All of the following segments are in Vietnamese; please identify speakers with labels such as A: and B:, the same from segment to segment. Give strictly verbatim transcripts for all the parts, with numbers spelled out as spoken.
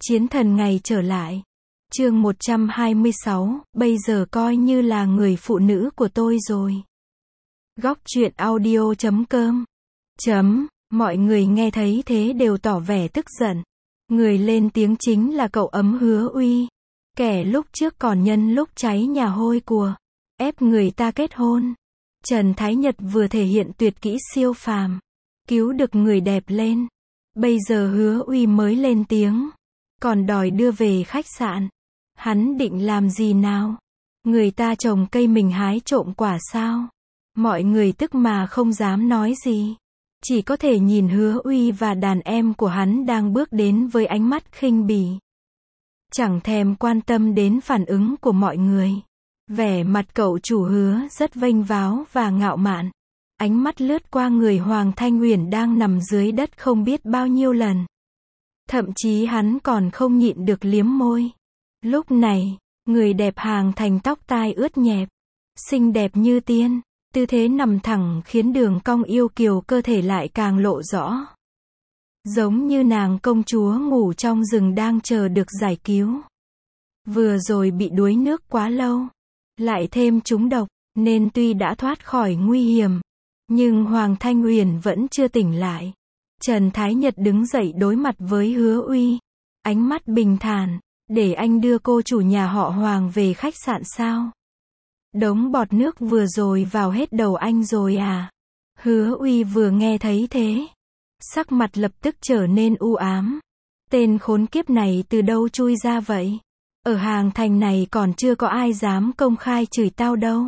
A: Chiến thần ngày trở lại. Chương một trăm hai mươi sáu, bây giờ coi như là người phụ nữ của tôi rồi. Góc truyện audio chấm com. Chấm, mọi người nghe thấy thế đều tỏ vẻ tức giận. Người lên tiếng chính là cậu ấm Hứa Uy. Kẻ lúc trước còn nhân lúc cháy nhà hôi của, ép người ta kết hôn. Trần Thái Nhật vừa thể hiện tuyệt kỹ siêu phàm, cứu được người đẹp lên. Bây giờ Hứa Uy mới lên tiếng, còn đòi đưa về khách sạn. Hắn định làm gì nào? Người ta trồng cây mình hái trộm quả sao? Mọi người tức mà không dám nói gì. Chỉ có thể nhìn Hứa Uy và đàn em của hắn đang bước đến với ánh mắt khinh bỉ. Chẳng thèm quan tâm đến phản ứng của mọi người. Vẻ mặt cậu chủ Hứa rất vênh váo và ngạo mạn. Ánh mắt lướt qua người Hoàng Thanh Huyền đang nằm dưới đất không biết bao nhiêu lần. Thậm chí hắn còn không nhịn được liếm môi. Lúc này, người đẹp hàng thành tóc tai ướt nhẹp, xinh đẹp như tiên, tư thế nằm thẳng khiến đường cong yêu kiều cơ thể lại càng lộ rõ. Giống như nàng công chúa ngủ trong rừng đang chờ được giải cứu. Vừa rồi bị đuối nước quá lâu, lại thêm trúng độc, nên tuy đã thoát khỏi nguy hiểm, nhưng Hoàng Thanh Huyền vẫn chưa tỉnh lại. Trần Thái Nhật đứng dậy đối mặt với Hứa Uy, ánh mắt bình thản, để anh đưa cô chủ nhà họ Hoàng về khách sạn sao? Đống bọt nước vừa rồi vào hết đầu anh rồi à? Hứa Uy vừa nghe thấy thế, sắc mặt lập tức trở nên u ám. Tên khốn kiếp này từ đâu chui ra vậy? Ở hàng thành này còn chưa có ai dám công khai chửi tao đâu.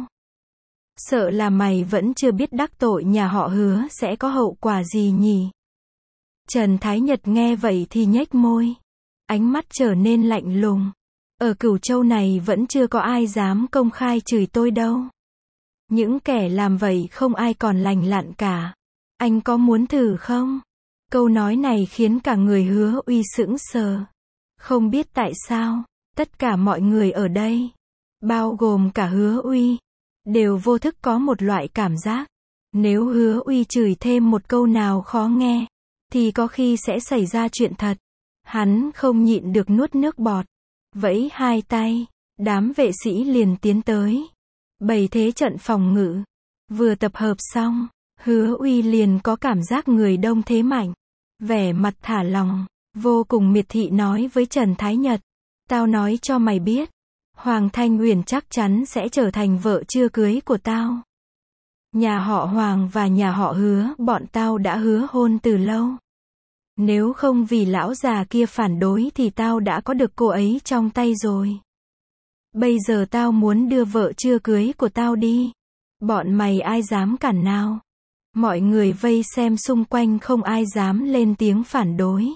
A: Sợ là mày vẫn chưa biết đắc tội nhà họ Hứa sẽ có hậu quả gì nhỉ? Trần Thái Nhật nghe vậy thì nhếch môi, ánh mắt trở nên lạnh lùng. Ở Cửu Châu này vẫn chưa có ai dám công khai chửi tôi đâu. Những kẻ làm vậy không ai còn lành lặn cả. Anh có muốn thử không? Câu nói này khiến cả người Hứa Uy sững sờ. Không biết tại sao, tất cả mọi người ở đây, bao gồm cả Hứa Uy, đều vô thức có một loại cảm giác. Nếu Hứa Uy chửi thêm một câu nào khó nghe, thì có khi sẽ xảy ra chuyện thật. Hắn không nhịn được nuốt nước bọt. Vẫy hai tay, đám vệ sĩ liền tiến tới, bày thế trận phòng ngự. Vừa tập hợp xong, Hứa Uy liền có cảm giác người đông thế mạnh. Vẻ mặt thả lỏng, vô cùng miệt thị nói với Trần Thái Nhật. Tao nói cho mày biết, Hoàng Thanh Huyền chắc chắn sẽ trở thành vợ chưa cưới của tao. Nhà họ Hoàng và nhà họ Hứa bọn tao đã hứa hôn từ lâu. Nếu không vì lão già kia phản đối thì tao đã có được cô ấy trong tay rồi. Bây giờ tao muốn đưa vợ chưa cưới của tao đi. Bọn mày ai dám cản nào? Mọi người vây xem xung quanh không ai dám lên tiếng phản đối.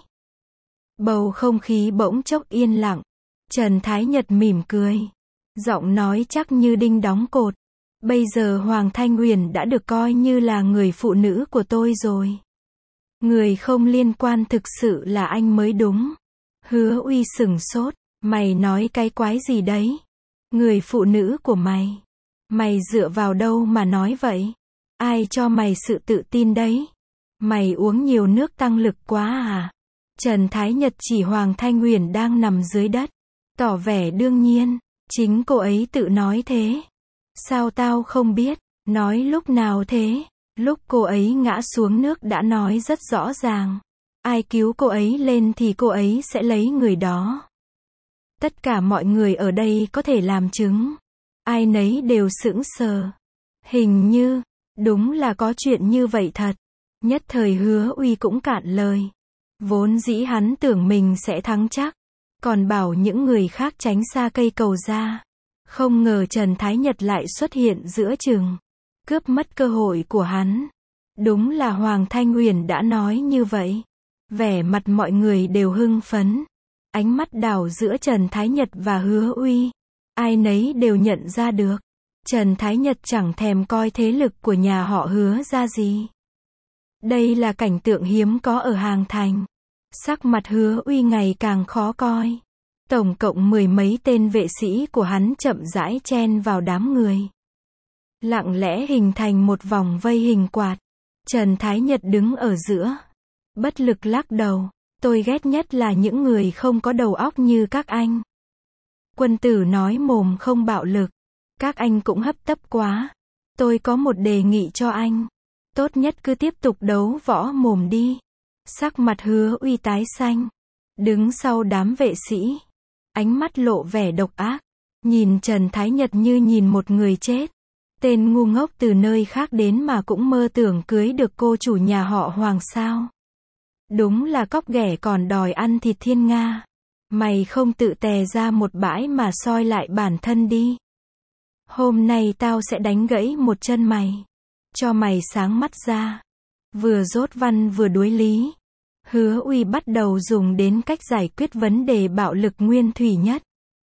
A: Bầu không khí bỗng chốc yên lặng. Trần Thái Nhật mỉm cười, giọng nói chắc như đinh đóng cột. Bây giờ Hoàng Thanh Huyền đã được coi như là người phụ nữ của tôi rồi. Người không liên quan thực sự là anh mới đúng. Hứa Uy sừng sốt, mày nói cái quái gì đấy? Người phụ nữ của mày? Mày dựa vào đâu mà nói vậy? Ai cho mày sự tự tin đấy? Mày uống nhiều nước tăng lực quá à? Trần Thái Nhật chỉ Hoàng Thanh Huyền đang nằm dưới đất, tỏ vẻ đương nhiên, chính cô ấy tự nói thế. Sao tao không biết? Nói lúc nào thế? Lúc cô ấy ngã xuống nước đã nói rất rõ ràng. Ai cứu cô ấy lên thì cô ấy sẽ lấy người đó. Tất cả mọi người ở đây có thể làm chứng. Ai nấy đều sững sờ. Hình như, đúng là có chuyện như vậy thật. Nhất thời Hứa Uy cũng cạn lời. Vốn dĩ hắn tưởng mình sẽ thắng chắc, còn bảo những người khác tránh xa cây cầu ra. Không ngờ Trần Thái Nhật lại xuất hiện giữa chừng, cướp mất cơ hội của hắn. Đúng là Hoàng Thanh Huyền đã nói như vậy. Vẻ mặt mọi người đều hưng phấn. Ánh mắt đảo giữa Trần Thái Nhật và Hứa Uy. Ai nấy đều nhận ra được. Trần Thái Nhật chẳng thèm coi thế lực của nhà họ Hứa ra gì. Đây là cảnh tượng hiếm có ở hàng thành. Sắc mặt Hứa Uy ngày càng khó coi. Tổng cộng mười mấy tên vệ sĩ của hắn chậm rãi chen vào đám người. Lặng lẽ hình thành một vòng vây hình quạt. Trần Thái Nhật đứng ở giữa, bất lực lắc đầu. Tôi ghét nhất là những người không có đầu óc như các anh. Quân tử nói mồm không bạo lực. Các anh cũng hấp tấp quá. Tôi có một đề nghị cho anh. Tốt nhất cứ tiếp tục đấu võ mồm đi. Sắc mặt Hứa Uy tái xanh. Đứng sau đám vệ sĩ. Ánh mắt lộ vẻ độc ác. Nhìn Trần Thái Nhật như nhìn một người chết. Tên ngu ngốc từ nơi khác đến mà cũng mơ tưởng cưới được cô chủ nhà họ Hoàng sao. Đúng là cóc ghẻ còn đòi ăn thịt thiên nga. Mày không tự tè ra một bãi mà soi lại bản thân đi. Hôm nay tao sẽ đánh gãy một chân mày. Cho mày sáng mắt ra. Vừa dốt văn vừa đối lý. Hứa Uy bắt đầu dùng đến cách giải quyết vấn đề bạo lực nguyên thủy nhất.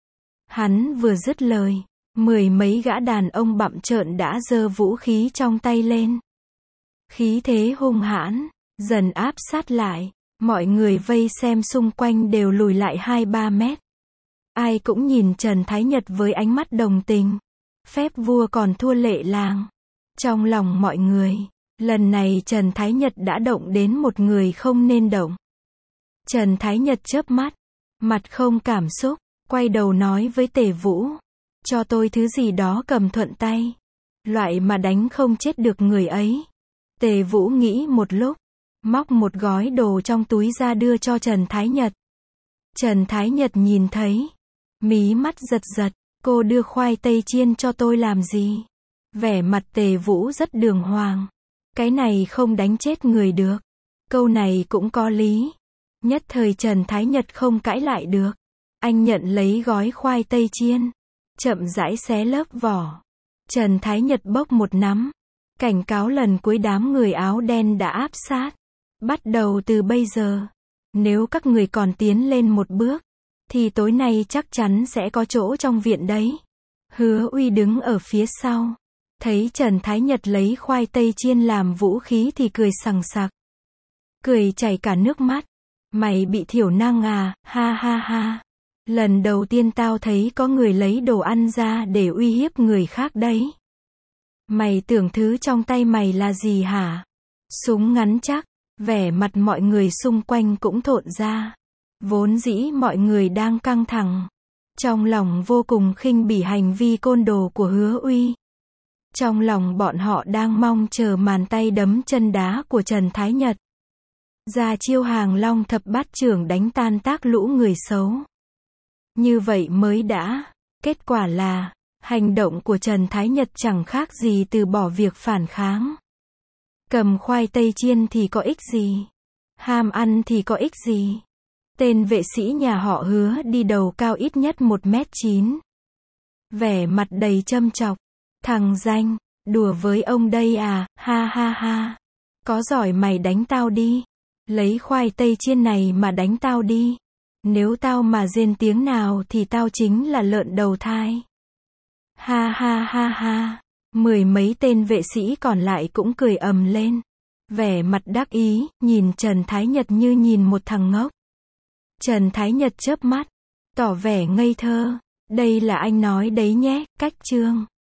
A: Hắn vừa dứt lời, mười mấy gã đàn ông bặm trợn đã giơ vũ khí trong tay lên. Khí thế hung hãn, dần áp sát lại, mọi người vây xem xung quanh đều lùi lại hai ba mét. Ai cũng nhìn Trần Thái Nhật với ánh mắt đồng tình. Phép vua còn thua lệ làng. Trong lòng mọi người, lần này Trần Thái Nhật đã động đến một người không nên động. Trần Thái Nhật chớp mắt, mặt không cảm xúc, quay đầu nói với Tề Vũ, cho tôi thứ gì đó cầm thuận tay. Loại mà đánh không chết được người ấy. Tề Vũ nghĩ một lúc, móc một gói đồ trong túi ra đưa cho Trần Thái Nhật. Trần Thái Nhật nhìn thấy, mí mắt giật giật, cô đưa khoai tây chiên cho tôi làm gì? Vẻ mặt Tề Vũ rất đường hoàng. Cái này không đánh chết người được. Câu này cũng có lý. Nhất thời Trần Thái Nhật không cãi lại được. Anh nhận lấy gói khoai tây chiên, chậm rãi xé lớp vỏ. Trần Thái Nhật bốc một nắm, cảnh cáo lần cuối đám người áo đen đã áp sát. Bắt đầu từ bây giờ, nếu các người còn tiến lên một bước, thì tối nay chắc chắn sẽ có chỗ trong viện đấy. Hứa Uy đứng ở phía sau, thấy Trần Thái Nhật lấy khoai tây chiên làm vũ khí thì cười sằng sặc. Cười chảy cả nước mắt. Mày bị thiểu năng à, ha ha ha. Lần đầu tiên tao thấy có người lấy đồ ăn ra để uy hiếp người khác đấy. Mày tưởng thứ trong tay mày là gì hả? Súng ngắn chắc. Vẻ mặt mọi người xung quanh cũng thộn ra. Vốn dĩ mọi người đang căng thẳng. Trong lòng vô cùng khinh bỉ hành vi côn đồ của Hứa Uy. Trong lòng bọn họ đang mong chờ màn tay đấm chân đá của Trần Thái Nhật. Ra chiêu hàng long thập bát trưởng đánh tan tác lũ người xấu. Như vậy mới đã. Kết quả là, hành động của Trần Thái Nhật chẳng khác gì từ bỏ việc phản kháng. Cầm khoai tây chiên thì có ích gì? Ham ăn thì có ích gì? Tên vệ sĩ nhà họ Hứa đi đầu cao ít nhất một mét chín. Vẻ mặt đầy châm chọc. Thằng danh, đùa với ông đây à, ha ha ha. Có giỏi mày đánh tao đi. Lấy khoai tây chiên này mà đánh tao đi. Nếu tao mà rên tiếng nào thì tao chính là lợn đầu thai. Ha ha ha ha. Mười mấy tên vệ sĩ còn lại cũng cười ầm lên. Vẻ mặt đắc ý, nhìn Trần Thái Nhật như nhìn một thằng ngốc. Trần Thái Nhật chớp mắt, tỏ vẻ ngây thơ. Đây là anh nói đấy nhé, cách chương.